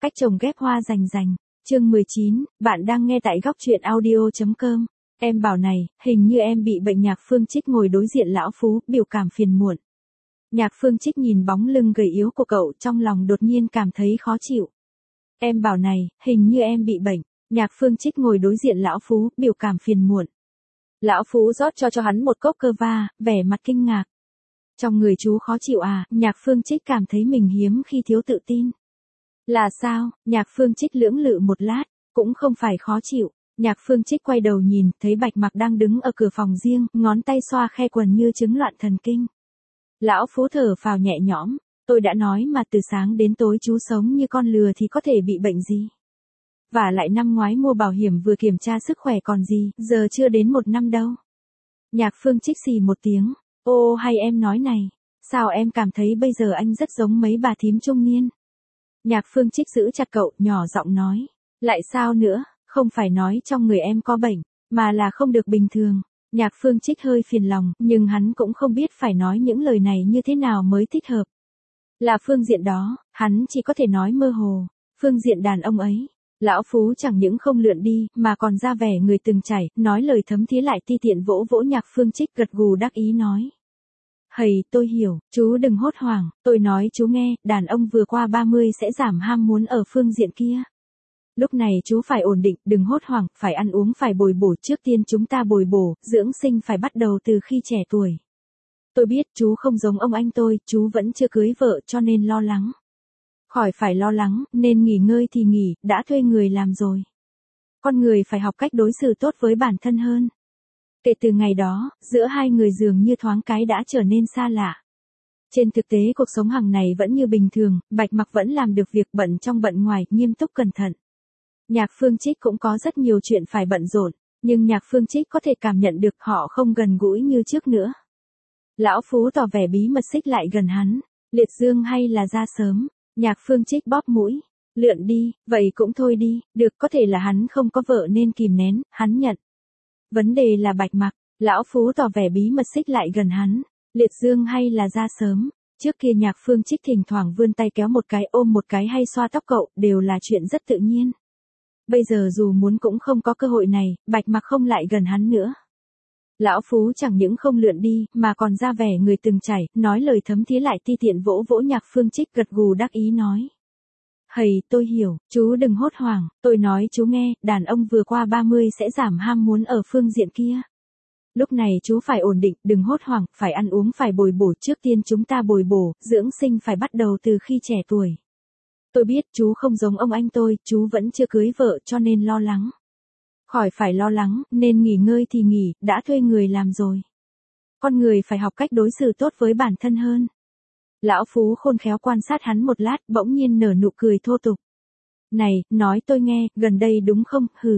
Cách trồng ghép hoa rành rành. Chương 19, bạn đang nghe tại góc truyện audio.com. Em bảo này, hình như em bị bệnh. Nhạc Phương Trích ngồi đối diện lão Phú, biểu cảm phiền muộn. Nhạc Phương Trích nhìn bóng lưng gầy yếu của cậu, trong lòng đột nhiên cảm thấy khó chịu. Em bảo này, hình như em bị bệnh. Nhạc Phương Trích ngồi đối diện lão Phú, biểu cảm phiền muộn. Lão Phú rót cho hắn một cốc cơ va, vẻ mặt kinh ngạc. Trong người chú khó chịu à? Nhạc Phương Trích cảm thấy mình hiếm khi thiếu tự tin. Là sao? Nhạc Phương Trích lưỡng lự một lát, cũng không phải khó chịu. Nhạc Phương Trích quay đầu nhìn, thấy Bạch Mặc đang đứng ở cửa phòng riêng, ngón tay xoa khe quần như chứng loạn thần kinh. Lão Phú thở phào nhẹ nhõm, tôi đã nói mà, từ sáng đến tối chú sống như con lừa thì có thể bị bệnh gì. Và lại năm ngoái mua bảo hiểm vừa kiểm tra sức khỏe còn gì, giờ chưa đến 1 năm đâu. Nhạc Phương Trích xì một tiếng, ô hay em nói này, sao em cảm thấy bây giờ anh rất giống mấy bà thím trung niên. Nhạc Phương Trích giữ chặt cậu, nhỏ giọng nói, lại sao nữa, không phải nói trong người em có bệnh, mà là không được bình thường. Nhạc Phương Trích hơi phiền lòng, nhưng hắn cũng không biết phải nói những lời này như thế nào mới thích hợp. Là phương diện đó, hắn chỉ có thể nói mơ hồ, phương diện đàn ông ấy. Lão Phú chẳng những không lượn đi, mà còn ra vẻ người từng trải, nói lời thấm thía lại ti tiện vỗ vỗ Nhạc Phương Trích, gật gù đắc ý nói. Hầy, tôi hiểu, chú đừng hốt hoảng, tôi nói chú nghe, đàn ông vừa qua 30 sẽ giảm ham muốn ở phương diện kia. Lúc này chú phải ổn định, đừng hốt hoảng, phải ăn uống phải bồi bổ, trước tiên chúng ta bồi bổ, dưỡng sinh phải bắt đầu từ khi trẻ tuổi. Tôi biết chú không giống ông anh tôi, chú vẫn chưa cưới vợ cho nên lo lắng. Khỏi phải lo lắng, nên nghỉ ngơi thì nghỉ, đã thuê người làm rồi. Con người phải học cách đối xử tốt với bản thân hơn. Kể từ ngày đó, giữa hai người dường như thoáng cái đã trở nên xa lạ. Trên thực tế cuộc sống hàng ngày vẫn như bình thường, Bạch Mặc vẫn làm được việc, bận trong bận ngoài, nghiêm túc cẩn thận. Nhạc Phương Trích cũng có rất nhiều chuyện phải bận rộn, nhưng Nhạc Phương Trích có thể cảm nhận được họ không gần gũi như trước nữa. Lão Phú tỏ vẻ bí mật xích lại gần hắn, liệt dương hay là ra sớm. Nhạc Phương Trích bóp mũi, lượn đi, vậy cũng thôi đi, được, có thể là hắn không có vợ nên kìm nén, hắn nhận. Vấn đề là Bạch Mặc. Lão Phú tỏ vẻ bí mật xích lại gần hắn, liệt dương hay là ra sớm. Trước kia Nhạc Phương Trích thỉnh thoảng vươn tay kéo một cái, ôm một cái hay xoa tóc cậu, đều là chuyện rất tự nhiên. Bây giờ dù muốn cũng không có cơ hội này, Bạch Mặc không lại gần hắn nữa. Lão Phú chẳng những không lượn đi, mà còn ra vẻ người từng trải, nói lời thấm thía lại ti tiện vỗ vỗ Nhạc Phương Trích, gật gù đắc ý nói. Hầy, tôi hiểu, chú đừng hốt hoảng, tôi nói chú nghe, đàn ông vừa qua 30 sẽ giảm ham muốn ở phương diện kia. Lúc này chú phải ổn định, đừng hốt hoảng, phải ăn uống phải bồi bổ, trước tiên chúng ta bồi bổ, dưỡng sinh phải bắt đầu từ khi trẻ tuổi. Tôi biết chú không giống ông anh tôi, chú vẫn chưa cưới vợ cho nên lo lắng. Khỏi phải lo lắng, nên nghỉ ngơi thì nghỉ, đã thuê người làm rồi. Con người phải học cách đối xử tốt với bản thân hơn. Lão Phú khôn khéo quan sát hắn một lát, bỗng nhiên nở nụ cười thô tục. Này, nói tôi nghe, gần đây đúng không, hừ.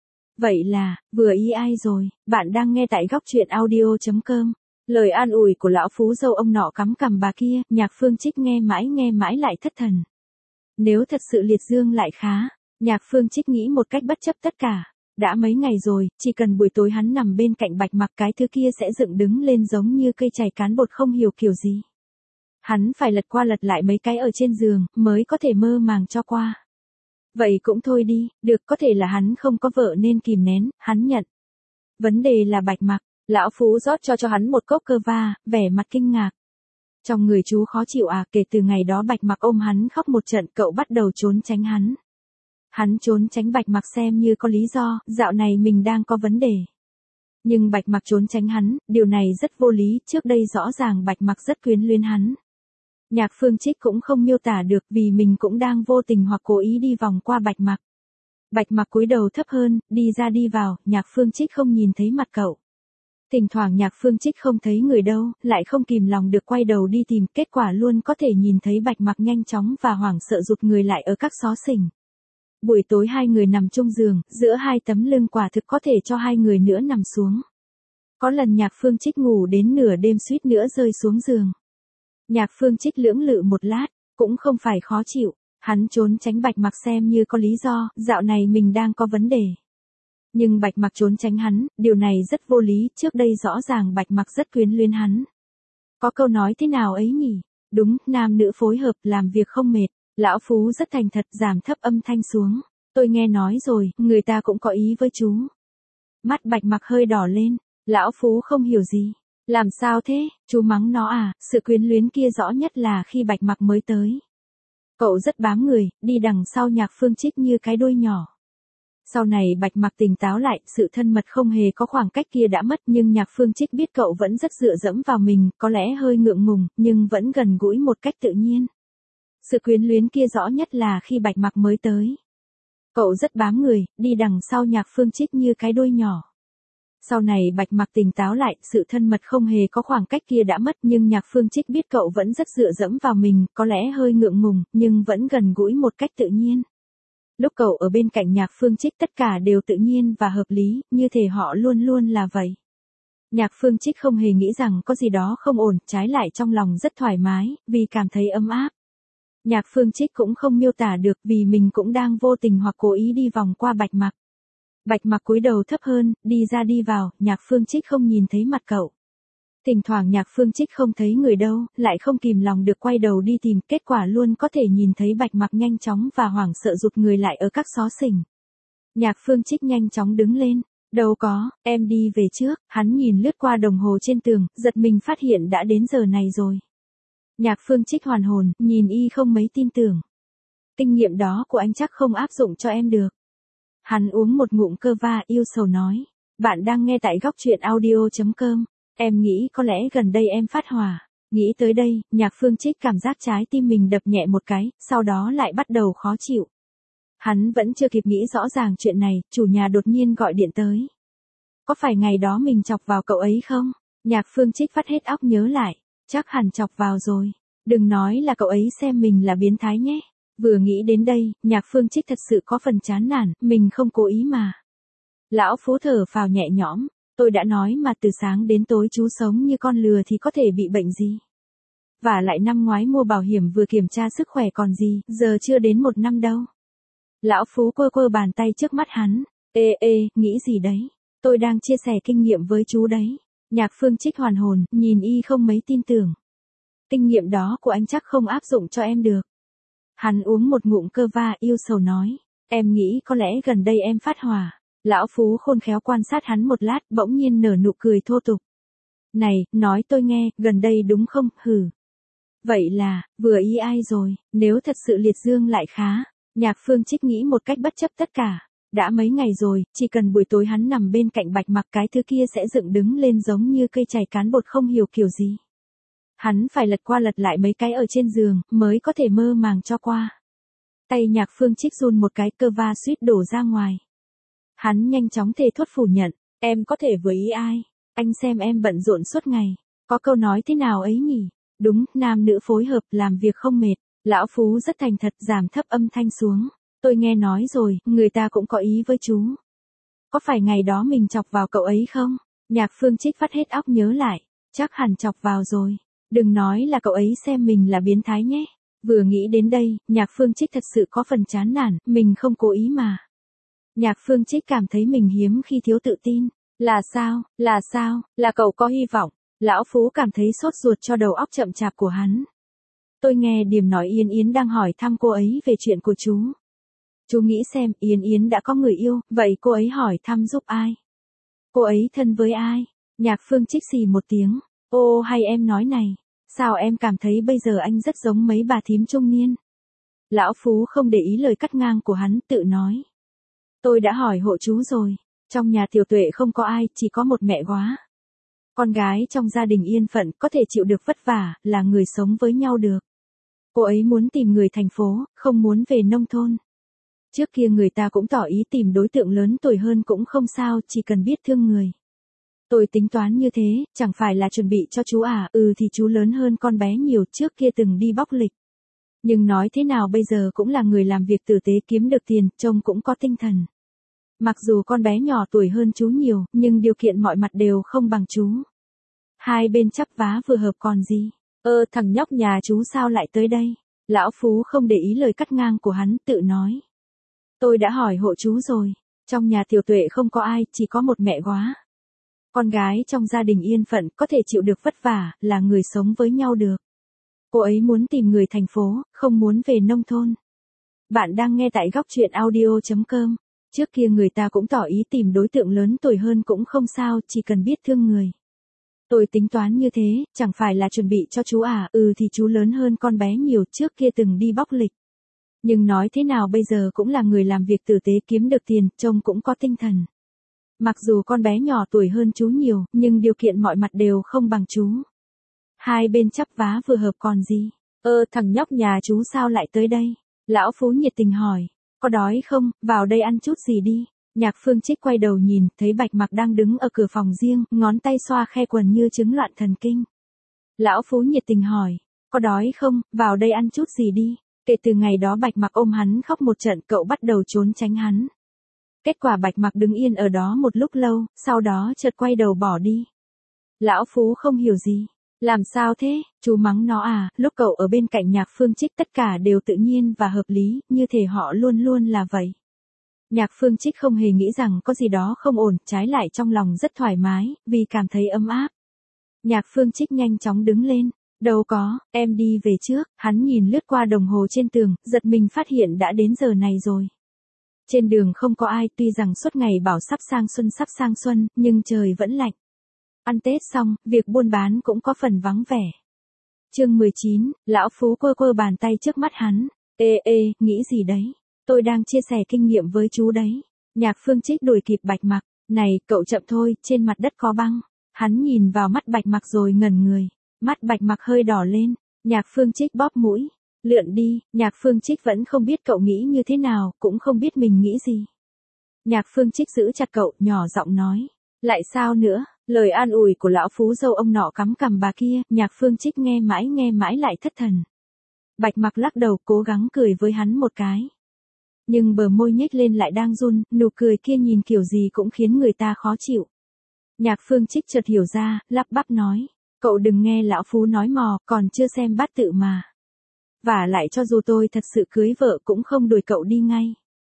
Vậy là, vừa ý ai rồi, bạn đang nghe tại góc truyện audio.com. Lời an ủi của lão Phú dâu ông nọ cắm cằm bà kia, Nhạc Phương Trích nghe mãi lại thất thần. Nếu thật sự liệt dương lại khá, Nhạc Phương Trích nghĩ một cách bất chấp tất cả. Đã mấy ngày rồi, chỉ cần buổi tối hắn nằm bên cạnh Bạch Mặc, cái thứ kia sẽ dựng đứng lên giống như cây chày cán bột không hiểu kiểu gì. Hắn phải lật qua lật lại mấy cái ở trên giường, mới có thể mơ màng cho qua. Vậy cũng thôi đi, được, có thể là hắn không có vợ nên kìm nén, hắn nhận. Vấn đề là Bạch Mặc. Lão Phú rót cho hắn một cốc cơ va, vẻ mặt kinh ngạc. Trong người chú khó chịu à? Kể từ ngày đó Bạch Mặc ôm hắn khóc một trận, cậu bắt đầu trốn tránh hắn. Hắn trốn tránh Bạch Mặc xem như có lý do, dạo này mình đang có vấn đề. Nhưng Bạch Mặc trốn tránh hắn, điều này rất vô lý, trước đây rõ ràng Bạch Mặc rất quyến luyến hắn. Nhạc Phương Trích cũng không miêu tả được, vì mình cũng đang vô tình hoặc cố ý đi vòng qua Bạch Mặc. Bạch Mặc cúi đầu thấp hơn, đi ra đi vào, Nhạc Phương Trích không nhìn thấy mặt cậu. Thỉnh thoảng Nhạc Phương Trích không thấy người đâu, lại không kìm lòng được quay đầu đi tìm, kết quả luôn có thể nhìn thấy Bạch Mặc nhanh chóng và hoảng sợ rụt người lại ở các xó xỉnh. Buổi tối hai người nằm chung giường, giữa hai tấm lưng quả thực có thể cho hai người nữa nằm xuống. Có lần Nhạc Phương Trích ngủ đến nửa đêm suýt nữa rơi xuống giường. Nhạc Phương Trích lưỡng lự một lát, cũng không phải khó chịu, hắn trốn tránh Bạch Mặc xem như có lý do, dạo này mình đang có vấn đề. Nhưng Bạch Mặc trốn tránh hắn, điều này rất vô lý, trước đây rõ ràng Bạch Mặc rất quyến luyến hắn. Có câu nói thế nào ấy nhỉ? Đúng, nam nữ phối hợp, làm việc không mệt. Lão Phú rất thành thật giảm thấp âm thanh xuống. Tôi nghe nói rồi, người ta cũng có ý với chú. Mắt Bạch Mặc hơi đỏ lên. Lão Phú không hiểu gì. Làm sao thế, chú mắng nó à, sự quyến luyến kia rõ nhất là khi Bạch Mặc mới tới. Cậu rất bám người, đi đằng sau Nhạc Phương Trích như cái đuôi nhỏ. Sau này Bạch Mặc tỉnh táo lại, sự thân mật không hề có khoảng cách kia đã mất, nhưng Nhạc Phương Trích biết cậu vẫn rất dựa dẫm vào mình, có lẽ hơi ngượng ngùng, nhưng vẫn gần gũi một cách tự nhiên. Sự quyến luyến kia rõ nhất là khi Bạch Mặc mới tới. Cậu rất bám người, đi đằng sau Nhạc Phương Trích như cái đuôi nhỏ. Sau này Bạch Mặc tỉnh táo lại, sự thân mật không hề có khoảng cách kia đã mất, nhưng Nhạc Phương Trích biết cậu vẫn rất dựa dẫm vào mình, có lẽ hơi ngượng ngùng, nhưng vẫn gần gũi một cách tự nhiên. Lúc cậu ở bên cạnh Nhạc Phương Trích tất cả đều tự nhiên và hợp lý, như thể họ luôn luôn là vậy. Nhạc Phương Trích không hề nghĩ rằng có gì đó không ổn, trái lại trong lòng rất thoải mái, vì cảm thấy ấm áp. Nhạc Phương Trích cũng không miêu tả được vì mình cũng đang vô tình hoặc cố ý đi vòng qua Bạch Mặc. Bạch Mặc cúi đầu thấp hơn, đi ra đi vào, Nhạc Phương Trích không nhìn thấy mặt cậu. Thỉnh thoảng Nhạc Phương Trích không thấy người đâu, lại không kìm lòng được quay đầu đi tìm, kết quả luôn có thể nhìn thấy Bạch Mặc nhanh chóng và hoảng sợ rụt người lại ở các xó xỉnh. Nhạc Phương Trích nhanh chóng đứng lên. Đâu có, em đi về trước. Hắn nhìn lướt qua đồng hồ trên tường, giật mình phát hiện đã đến giờ này rồi. Nhạc Phương Trích hoàn hồn, nhìn y không mấy tin tưởng. Kinh nghiệm đó của anh chắc không áp dụng cho em được. Hắn uống một ngụm cơ va, yêu sầu nói. Bạn đang nghe tại góc truyện audio.com. Em nghĩ có lẽ gần đây em phát hỏa. Nghĩ tới đây, Nhạc Phương Trích cảm giác trái tim mình đập nhẹ một cái, sau đó lại bắt đầu khó chịu. Hắn vẫn chưa kịp nghĩ rõ ràng chuyện này, chủ nhà đột nhiên gọi điện tới. Có phải ngày đó mình chọc vào cậu ấy không? Nhạc Phương Trích vắt hết óc nhớ lại. Chắc hẳn chọc vào rồi. Đừng nói là cậu ấy xem mình là biến thái nhé. Vừa nghĩ đến đây, Nhạc Phương Trích thật sự có phần chán nản, mình không cố ý mà. Lão Phú thở phào nhẹ nhõm. Tôi đã nói mà từ sáng đến tối chú sống như con lừa thì có thể bị bệnh gì. Và lại năm ngoái mua bảo hiểm vừa kiểm tra sức khỏe còn gì, giờ chưa đến 1 năm đâu. Lão Phú quơ quơ bàn tay trước mắt hắn. Nghĩ gì đấy? Tôi đang chia sẻ kinh nghiệm với chú đấy. Nhạc Phương Trích hoàn hồn, nhìn y không mấy tin tưởng. Kinh nghiệm đó của anh chắc không áp dụng cho em được. Hắn uống một ngụm cơ va, yêu sầu nói. Em nghĩ có lẽ gần đây em phát hỏa. Lão Phú khôn khéo quan sát hắn một lát, bỗng nhiên nở nụ cười thô tục. Này, nói tôi nghe, gần đây đúng không, hừ. Vậy là, vừa ý ai rồi, nếu thật sự liệt dương lại khá. Nhạc Phương Trích nghĩ một cách bất chấp tất cả. Đã mấy ngày rồi, chỉ cần buổi tối hắn nằm bên cạnh Bạch Mặc cái thứ kia sẽ dựng đứng lên giống như cây chày cán bột không hiểu kiểu gì. Hắn phải lật qua lật lại mấy cái ở trên giường, mới có thể mơ màng cho qua. Tay Nhạc Phương Trích run một cái, cơ va suýt đổ ra ngoài. Hắn nhanh chóng thề thốt phủ nhận, em có thể vừa ý ai? Anh xem em bận rộn suốt ngày. Có câu nói thế nào ấy nhỉ? Đúng, nam nữ phối hợp, làm việc không mệt. Lão Phú rất thành thật, giảm thấp âm thanh xuống. Tôi nghe nói rồi, người ta cũng có ý với chú. Có phải ngày đó mình chọc vào cậu ấy không? Nhạc Phương Trích vắt hết óc nhớ lại. Chắc hẳn chọc vào rồi. Đừng nói là cậu ấy xem mình là biến thái nhé. Vừa nghĩ đến đây, Nhạc Phương Trích thật sự có phần chán nản, mình không cố ý mà. Nhạc Phương Trích cảm thấy mình hiếm khi thiếu tự tin. Là sao, là cậu có hy vọng. Lão Phú cảm thấy sốt ruột cho đầu óc chậm chạp của hắn. Tôi nghe Điềm nói Yến Yến đang hỏi thăm cô ấy về chuyện của chú. Chú nghĩ xem, Yến Yến đã có người yêu, vậy cô ấy hỏi thăm giúp ai? Cô ấy thân với ai? Nhạc Phương Trích xì một tiếng. Ô hay em nói này, sao em cảm thấy bây giờ anh rất giống mấy bà thím trung niên? Lão Phú không để ý lời cắt ngang của hắn, tự nói. Tôi đã hỏi hộ chú rồi, trong nhà Tiểu Tuệ không có ai, chỉ có một mẹ góa. Con gái trong gia đình yên phận, có thể chịu được vất vả, là người sống với nhau được. Cô ấy muốn tìm người thành phố, không muốn về nông thôn. Trước kia người ta cũng tỏ ý tìm đối tượng lớn tuổi hơn cũng không sao, chỉ cần biết thương người. Tôi tính toán như thế, chẳng phải là chuẩn bị cho chú à, thì chú lớn hơn con bé nhiều, trước kia từng đi bóc lịch. Nhưng nói thế nào bây giờ cũng là người làm việc tử tế kiếm được tiền, trông cũng có tinh thần. Mặc dù con bé nhỏ tuổi hơn chú nhiều, nhưng điều kiện mọi mặt đều không bằng chú. Hai bên chắp vá vừa hợp còn gì. Thằng nhóc nhà chú sao lại tới đây? Lão Phú không để ý lời cắt ngang của hắn, tự nói. Tôi đã hỏi hộ chú rồi, trong nhà Tiểu Tuệ không có ai, chỉ có một mẹ góa. Con gái trong gia đình yên phận, có thể chịu được vất vả, là người sống với nhau được. Cô ấy muốn tìm người thành phố, không muốn về nông thôn. Bạn đang nghe tại góc truyện audio.com. Trước kia người ta cũng tỏ ý tìm đối tượng lớn tuổi hơn cũng không sao, chỉ cần biết thương người. Tôi tính toán như thế, chẳng phải là chuẩn bị cho chú à, thì chú lớn hơn con bé nhiều, trước kia từng đi bóc lịch. Nhưng nói thế nào bây giờ cũng là người làm việc tử tế kiếm được tiền, trông cũng có tinh thần. Mặc dù con bé nhỏ tuổi hơn chú nhiều, nhưng điều kiện mọi mặt đều không bằng chú. Hai bên chắp vá vừa hợp còn gì. Thằng nhóc nhà chú sao lại tới đây? Lão Phú nhiệt tình hỏi. Có đói không, vào đây ăn chút gì đi. Nhạc Phương Trích quay đầu nhìn, thấy Bạch Mặc đang đứng ở cửa phòng riêng, ngón tay xoa khe quần như chứng loạn thần kinh. Lão Phú nhiệt tình hỏi. Có đói không, vào đây ăn chút gì đi. Kể từ ngày đó Bạch Mặc ôm hắn khóc một trận, cậu bắt đầu trốn tránh hắn. Kết quả Bạch Mặc đứng yên ở đó một lúc lâu, sau đó chợt quay đầu bỏ đi. Lão Phú không hiểu gì. Làm sao thế, chú mắng nó à, lúc cậu ở bên cạnh Nhạc Phương Trích tất cả đều tự nhiên và hợp lý, như thể họ luôn luôn là vậy. Nhạc Phương Trích không hề nghĩ rằng có gì đó không ổn, trái lại trong lòng rất thoải mái, vì cảm thấy ấm áp. Nhạc Phương Trích nhanh chóng đứng lên. Đâu có, em đi về trước. Hắn nhìn lướt qua đồng hồ trên tường, giật mình phát hiện đã đến giờ này rồi. Trên đường không có ai, tuy rằng suốt ngày bảo sắp sang xuân, nhưng trời vẫn lạnh. Ăn Tết xong, việc buôn bán cũng có phần vắng vẻ. Chương 19, Lão Phú quơ bàn tay trước mắt hắn. Nghĩ gì đấy? Tôi đang chia sẻ kinh nghiệm với chú đấy. Nhạc Phương Trích đuổi kịp Bạch Mặc. Này, cậu chậm thôi, trên mặt đất có băng. Hắn nhìn vào mắt Bạch Mặc rồi ngẩn người. Mắt Bạch Mặc hơi đỏ lên. Nhạc Phương Trích bóp mũi. Lượn đi. Nhạc Phương Trích vẫn không biết cậu nghĩ như thế nào, cũng không biết mình nghĩ gì. Nhạc Phương Trích giữ chặt cậu, nhỏ giọng nói. Lại sao nữa? Lời an ủi của lão Phú dâu ông nọ cắm cằm bà kia, Nhạc Phương Trích nghe mãi lại thất thần. Bạch Mặc lắc đầu cố gắng cười với hắn một cái. Nhưng bờ môi nhếch lên lại đang run, nụ cười kia nhìn kiểu gì cũng khiến người ta khó chịu. Nhạc Phương Trích chợt hiểu ra, lắp bắp nói. Cậu đừng nghe lão Phú nói mò, còn chưa xem bát tự mà. Và lại cho dù tôi thật sự cưới vợ cũng không đuổi cậu đi ngay.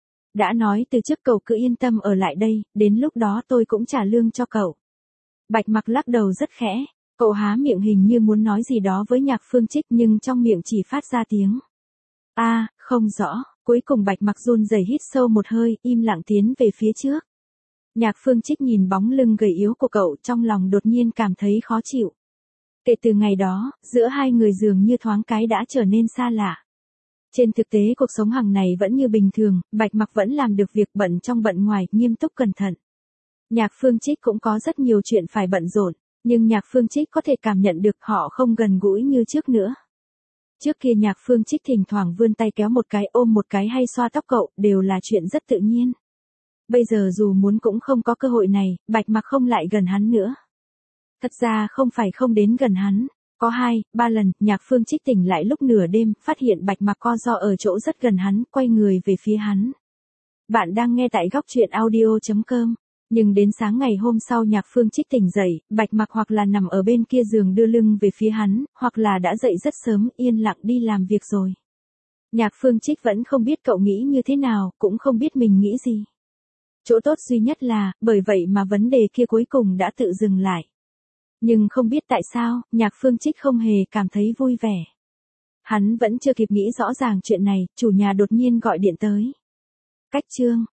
Đã nói từ trước cậu cứ yên tâm ở lại đây, đến lúc đó tôi cũng trả lương cho cậu. Bạch Mặc lắc đầu rất khẽ, cậu há miệng hình như muốn nói gì đó với Nhạc Phương Trích nhưng trong miệng chỉ phát ra tiếng. Không rõ, cuối cùng Bạch Mặc run rẩy hít sâu một hơi, im lặng tiến về phía trước. Nhạc Phương Trích nhìn bóng lưng gầy yếu của cậu trong lòng đột nhiên cảm thấy khó chịu. Kể từ ngày đó, giữa hai người dường như thoáng cái đã trở nên xa lạ. Trên thực tế cuộc sống hàng ngày vẫn như bình thường, Bạch Mặc vẫn làm được việc bận trong bận ngoài, nghiêm túc cẩn thận. Nhạc Phương Trích cũng có rất nhiều chuyện phải bận rộn, nhưng Nhạc Phương Trích có thể cảm nhận được họ không gần gũi như trước nữa. Trước kia Nhạc Phương Trích thỉnh thoảng vươn tay kéo một cái ôm một cái hay xoa tóc cậu, đều là chuyện rất tự nhiên. Bây giờ dù muốn cũng không có cơ hội này, Bạch Mặc không lại gần hắn nữa. Thật ra không phải không đến gần hắn, có 2-3 lần, Nhạc Phương Trích tỉnh lại lúc nửa đêm, phát hiện Bạch Mặc co ro ở chỗ rất gần hắn, quay người về phía hắn. Bạn đang nghe tại góc truyện audio.com. Nhưng đến sáng ngày hôm sau Nhạc Phương Trích tỉnh dậy, Bạch Mặc hoặc là nằm ở bên kia giường đưa lưng về phía hắn, hoặc là đã dậy rất sớm, yên lặng đi làm việc rồi. Nhạc Phương Trích vẫn không biết cậu nghĩ như thế nào, cũng không biết mình nghĩ gì. Chỗ tốt duy nhất là, bởi vậy mà vấn đề kia cuối cùng đã tự dừng lại. Nhưng không biết tại sao, Nhạc Phương Trích không hề cảm thấy vui vẻ. Hắn vẫn chưa kịp nghĩ rõ ràng chuyện này, chủ nhà đột nhiên gọi điện tới. Cách chương.